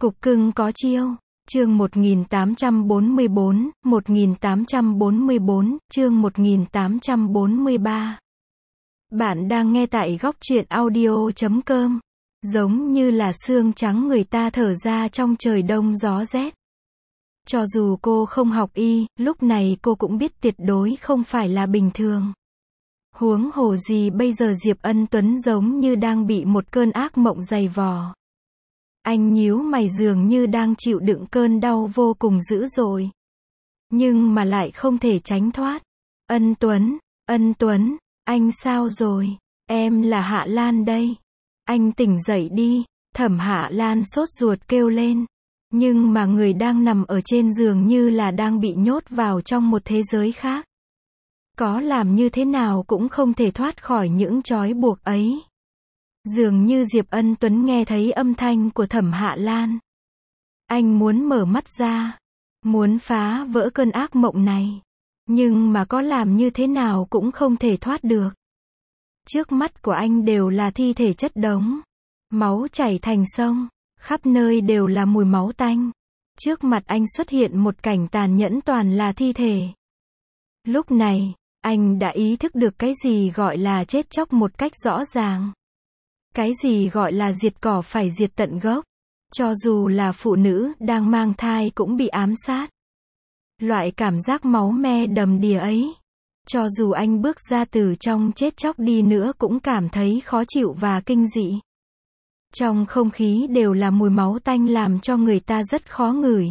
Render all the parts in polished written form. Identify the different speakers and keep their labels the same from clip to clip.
Speaker 1: Cục cưng có chiêu. Chương 1844, chương 1843. Bạn đang nghe tại góc truyện audio.com. Giống như là sương trắng người ta thở ra trong trời đông gió rét. Cho dù cô không học y, lúc này cô cũng biết tuyệt đối không phải là bình thường. Huống hồ gì bây giờ Diệp Ân Tuấn giống như đang bị một cơn ác mộng dày vò. Anh nhíu mày dường như đang chịu đựng cơn đau vô cùng dữ dội. Nhưng mà lại không thể tránh thoát. Ân Tuấn, anh sao rồi? Em là Hạ Lan đây. Anh tỉnh dậy đi. Thẩm Hạ Lan sốt ruột kêu lên. Nhưng mà người đang nằm ở trên giường như là đang bị nhốt vào trong một thế giới khác. Có làm như thế nào cũng không thể thoát khỏi những trói buộc ấy. Dường như Diệp Ân Tuấn nghe thấy âm thanh của Thẩm Hạ Lan. Anh muốn mở mắt ra, muốn phá vỡ cơn ác mộng này. Nhưng mà có làm như thế nào cũng không thể thoát được. Trước mắt của anh đều là thi thể chất đống. Máu chảy thành sông, khắp nơi đều là mùi máu tanh. Trước mặt anh xuất hiện một cảnh tàn nhẫn toàn là thi thể. Lúc này, anh đã ý thức được cái gì gọi là chết chóc một cách rõ ràng. Cái gì gọi là diệt cỏ phải diệt tận gốc. Cho dù là phụ nữ đang mang thai cũng bị ám sát. Loại cảm giác máu me đầm đìa ấy. Cho dù anh bước ra từ trong chết chóc đi nữa cũng cảm thấy khó chịu và kinh dị. Trong không khí đều là mùi máu tanh làm cho người ta rất khó ngửi.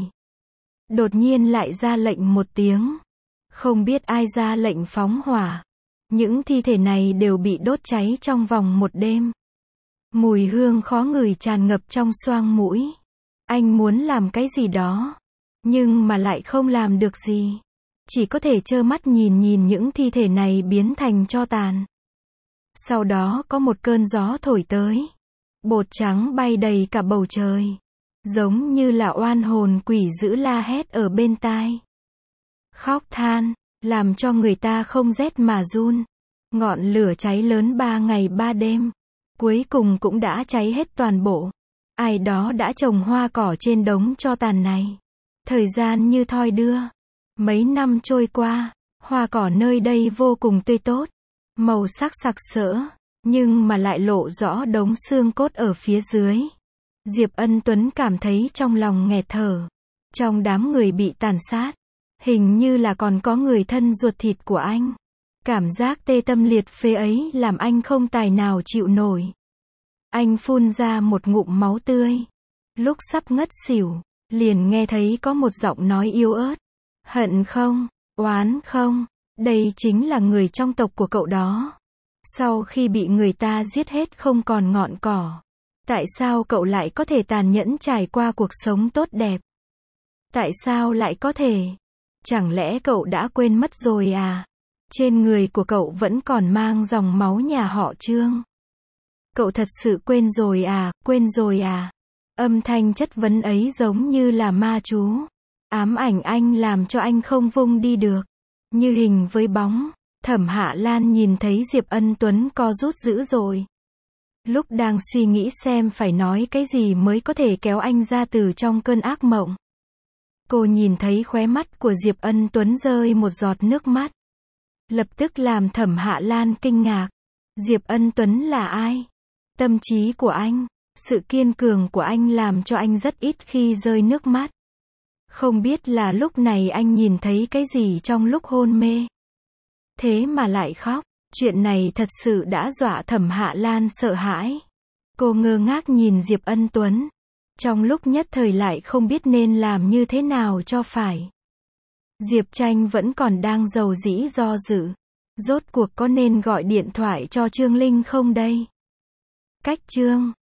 Speaker 1: Đột nhiên lại ra lệnh một tiếng. Không biết ai ra lệnh phóng hỏa. Những thi thể này đều bị đốt cháy trong vòng một đêm. Mùi hương khó ngửi tràn ngập trong xoang mũi. Anh muốn làm cái gì đó. Nhưng mà lại không làm được gì. Chỉ có thể trơ mắt nhìn những thi thể này biến thành tro tàn. Sau đó có một cơn gió thổi tới. Bột trắng bay đầy cả bầu trời. Giống như là oan hồn quỷ dữ la hét ở bên tai. Khóc than, làm cho người ta không rét mà run. Ngọn lửa cháy lớn 3 ngày 3 đêm. Cuối cùng cũng đã cháy hết toàn bộ. Ai đó đã trồng hoa cỏ trên đống tro tàn này. Thời gian như thoi đưa. Mấy năm trôi qua, hoa cỏ nơi đây vô cùng tươi tốt. Màu sắc sặc sỡ, nhưng mà lại lộ rõ đống xương cốt ở phía dưới. Diệp Ân Tuấn cảm thấy trong lòng nghẹt thở. Trong đám người bị tàn sát, hình như là còn có người thân ruột thịt của anh. Cảm giác tê tâm liệt phế ấy làm anh không tài nào chịu nổi. Anh phun ra một ngụm máu tươi. Lúc sắp ngất xỉu, liền nghe thấy có một giọng nói yếu ớt. Hận không? Oán không? Đây chính là người trong tộc của cậu đó. Sau khi bị người ta giết hết không còn ngọn cỏ. Tại sao cậu lại có thể tàn nhẫn trải qua cuộc sống tốt đẹp? Tại sao lại có thể? Chẳng lẽ cậu đã quên mất rồi à? Trên người của cậu vẫn còn mang dòng máu nhà họ Trương. Cậu thật sự quên rồi à? Âm thanh chất vấn ấy giống như là ma chú. Ám ảnh anh làm cho anh không vung đi được. Như hình với bóng. Thẩm Hạ Lan nhìn thấy Diệp Ân Tuấn co rút dữ dội. Lúc đang suy nghĩ xem phải nói cái gì mới có thể kéo anh ra từ trong cơn ác mộng. Cô nhìn thấy khóe mắt của Diệp Ân Tuấn rơi một giọt nước mắt. Lập tức làm Thẩm Hạ Lan kinh ngạc. Diệp Ân Tuấn là ai? Tâm trí của anh, sự kiên cường của anh làm cho anh rất ít khi rơi nước mắt. Không biết là lúc này anh nhìn thấy cái gì trong lúc hôn mê. Thế mà lại khóc. Chuyện này thật sự đã dọa Thẩm Hạ Lan sợ hãi. Cô ngơ ngác nhìn Diệp Ân Tuấn. Trong lúc nhất thời lại không biết nên làm như thế nào cho phải. Diệp Tranh vẫn còn đang rầu rĩ do dự. Rốt cuộc có nên gọi điện thoại cho Trương Linh không đây? Cách Trương,